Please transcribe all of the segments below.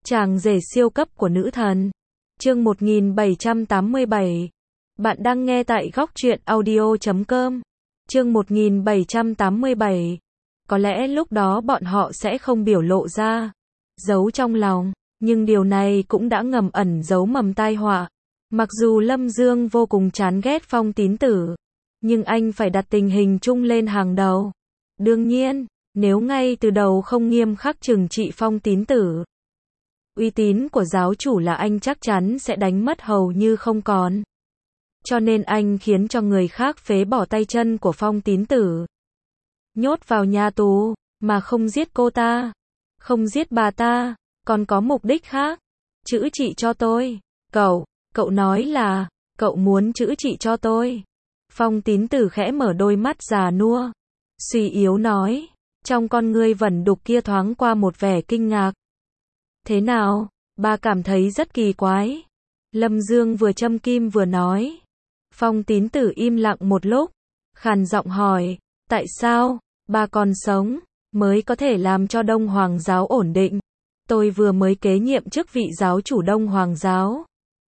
Chàng rể siêu cấp của nữ thần. Chương 1787. Bạn đang nghe tại góc truyện audio.com. Chương 1787. Có lẽ lúc đó bọn họ sẽ không biểu lộ ra, giấu trong lòng, nhưng điều này cũng đã ngầm ẩn giấu mầm tai họa. Mặc dù Lâm Dương vô cùng chán ghét Phong Tín Tử, nhưng anh phải đặt tình hình chung lên hàng đầu. Đương nhiên, nếu ngay từ đầu không nghiêm khắc trừng trị Phong Tín Tử, uy tín của giáo chủ là anh chắc chắn sẽ đánh mất hầu như không còn. Cho nên anh khiến cho người khác phế bỏ tay chân của Phong Tín Tử, nhốt vào nhà tù, mà không giết cô ta, không giết bà ta, còn có mục đích khác. Chữa trị cho tôi. Cậu nói là, cậu muốn chữa trị cho tôi. Phong Tín Tử khẽ mở đôi mắt già nua, suy yếu nói, trong con ngươi vẩn đục kia thoáng qua một vẻ kinh ngạc. Thế nào, bà cảm thấy rất kỳ quái. Lâm Dương vừa châm kim vừa nói. Phong Tín Tử im lặng một lúc, khàn giọng hỏi, tại sao, bà còn sống, mới có thể làm cho Đông Hoàng giáo ổn định. Tôi vừa mới kế nhiệm chức vị giáo chủ Đông Hoàng giáo.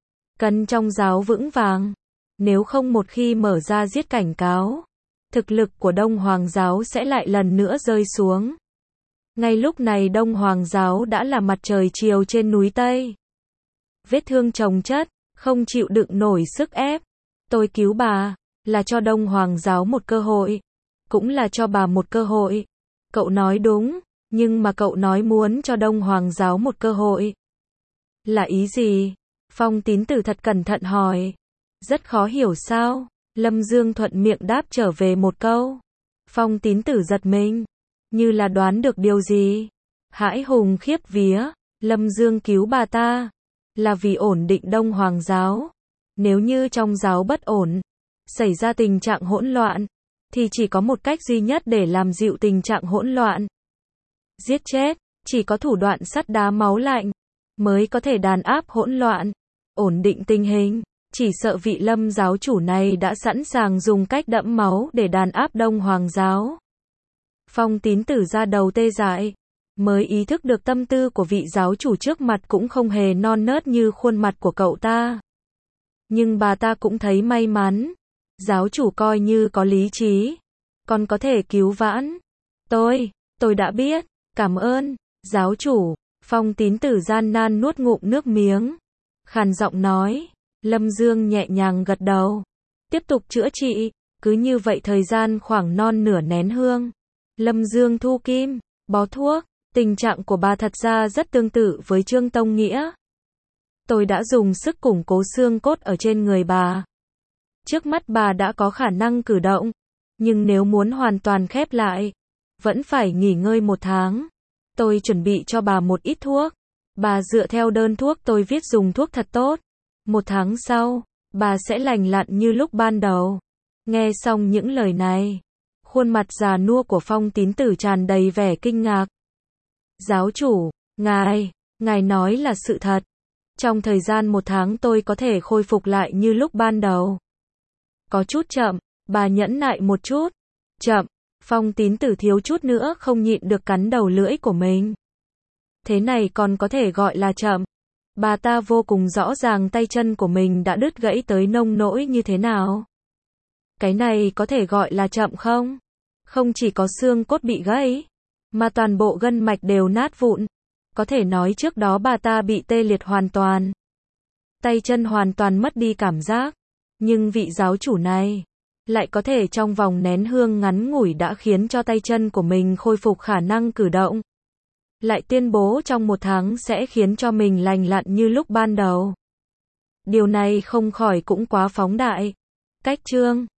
Cần trong giáo vững vàng, nếu không một khi mở ra giết cảnh cáo, thực lực của Đông Hoàng giáo sẽ lại lần nữa rơi xuống. Ngay lúc này Đông Hoàng giáo đã là mặt trời chiều trên núi Tây. Vết thương chồng chất, không chịu đựng nổi sức ép. Tôi cứu bà, là cho Đông Hoàng giáo một cơ hội, cũng là cho bà một cơ hội. Cậu nói đúng, nhưng mà cậu nói muốn cho Đông Hoàng giáo một cơ hội. Là ý gì? Phong Tín Tử thật cẩn thận hỏi. Rất khó hiểu sao? Lâm Dương thuận miệng đáp trở về một câu. Phong Tín Tử giật mình, như là đoán được điều gì. Hãi hùng khiếp vía, Lâm Dương cứu bà ta, là vì ổn định Đông Hoàng giáo. Nếu như trong giáo bất ổn, xảy ra tình trạng hỗn loạn, thì chỉ có một cách duy nhất để làm dịu tình trạng hỗn loạn. Giết chết, chỉ có thủ đoạn sắt đá máu lạnh, mới có thể đàn áp hỗn loạn, ổn định tình hình. Chỉ sợ vị Lâm giáo chủ này đã sẵn sàng dùng cách đẫm máu để đàn áp Đông Hoàng giáo. Phong Tín Tử ra đầu tê dại, mới ý thức được tâm tư của vị giáo chủ trước mặt cũng không hề non nớt như khuôn mặt của cậu ta. Nhưng bà ta cũng thấy may mắn, giáo chủ coi như có lý trí, còn có thể cứu vãn. Tôi đã biết, cảm ơn, giáo chủ. Phong Tín Tử gian nan nuốt ngụm nước miếng, khàn giọng nói. Lâm Dương nhẹ nhàng gật đầu, tiếp tục chữa trị. Cứ như vậy thời gian khoảng non nửa nén hương, Lâm Dương thu kim, bó thuốc. Tình trạng của bà thật ra rất tương tự với Trương Tông Nghĩa. Tôi đã dùng sức củng cố xương cốt ở trên người bà. Trước mắt bà đã có khả năng cử động, nhưng nếu muốn hoàn toàn khép lại, vẫn phải nghỉ ngơi 1 tháng. Tôi chuẩn bị cho bà một ít thuốc. Bà dựa theo đơn thuốc tôi viết dùng thuốc thật tốt. 1 tháng sau, bà sẽ lành lặn như lúc ban đầu. Nghe xong những lời này, khuôn mặt già nua của Phong Tín Tử tràn đầy vẻ kinh ngạc. Giáo chủ, ngài nói là sự thật. Trong thời gian 1 tháng tôi có thể khôi phục lại như lúc ban đầu. Có chút chậm, bà nhẫn nại một chút. Chậm, Phong Tín Tử thiếu chút nữa không nhịn được cắn đầu lưỡi của mình. Thế này còn có thể gọi là chậm. Bà ta vô cùng rõ ràng tay chân của mình đã đứt gãy tới nông nỗi như thế nào. Cái này có thể gọi là chậm không? Không chỉ có xương cốt bị gãy, mà toàn bộ gân mạch đều nát vụn. Có thể nói trước đó bà ta bị tê liệt hoàn toàn. Tay chân hoàn toàn mất đi cảm giác. Nhưng vị giáo chủ này lại có thể trong vòng nén hương ngắn ngủi đã khiến cho tay chân của mình khôi phục khả năng cử động. Lại tuyên bố trong 1 tháng sẽ khiến cho mình lành lặn như lúc ban đầu. Điều này không khỏi cũng quá phóng đại. Cách chương